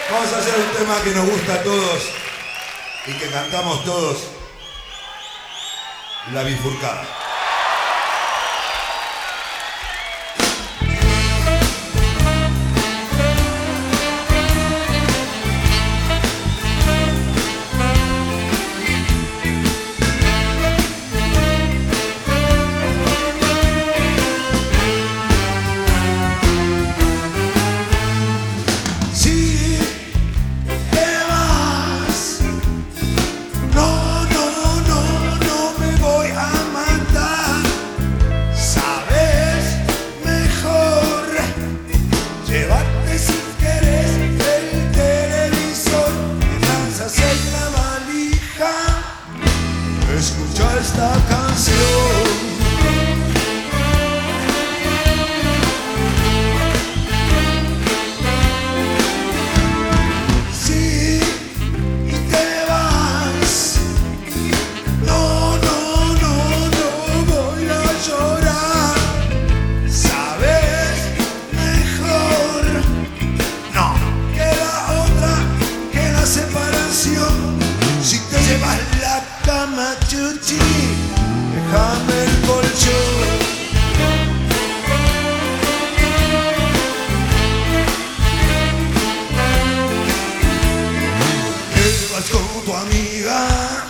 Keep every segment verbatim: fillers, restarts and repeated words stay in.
Vamos a hacer un tema que nos gusta a todos y que cantamos todos. La bifurcada. Escucha esta canción. Sí, y te vas. No, no, no, no voy a llorar. Sabes mejor, no, que la otra, que la separación. Si te llevas la cama, chuchi, déjame el colchón. Te vas con tu amiga.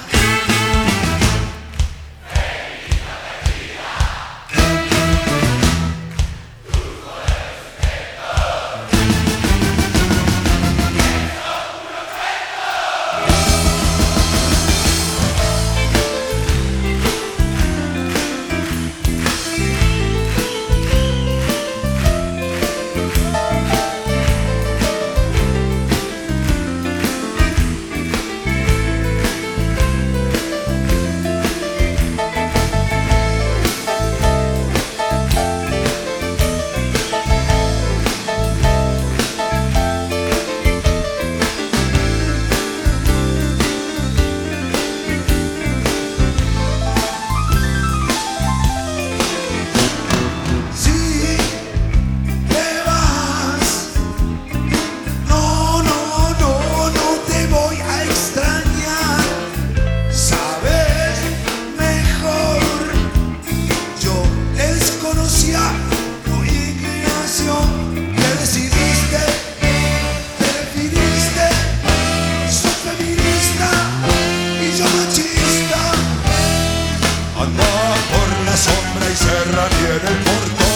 Y Serra tiene el portón.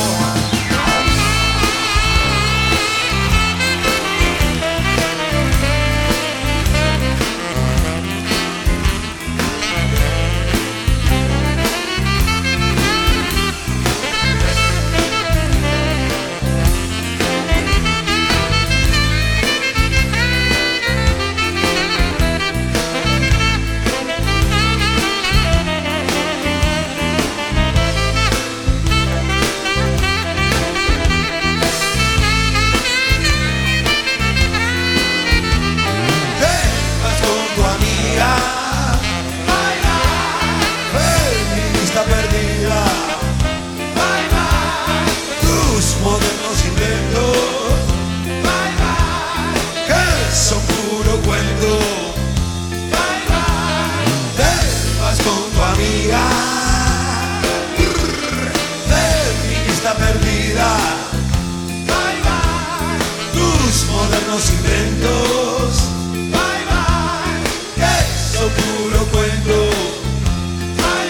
Perdida, bye bye, tus modernos inventos, bye bye, que son puro cuento, bye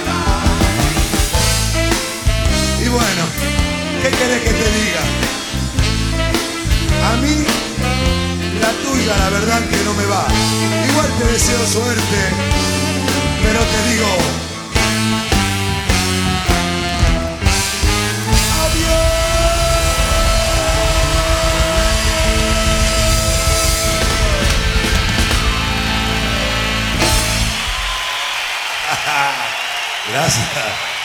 bye. Y bueno, ¿qué querés que te diga? A mí, la tuya, la verdad que no me va. Igual te deseo suerte, pero te digo. Gracias.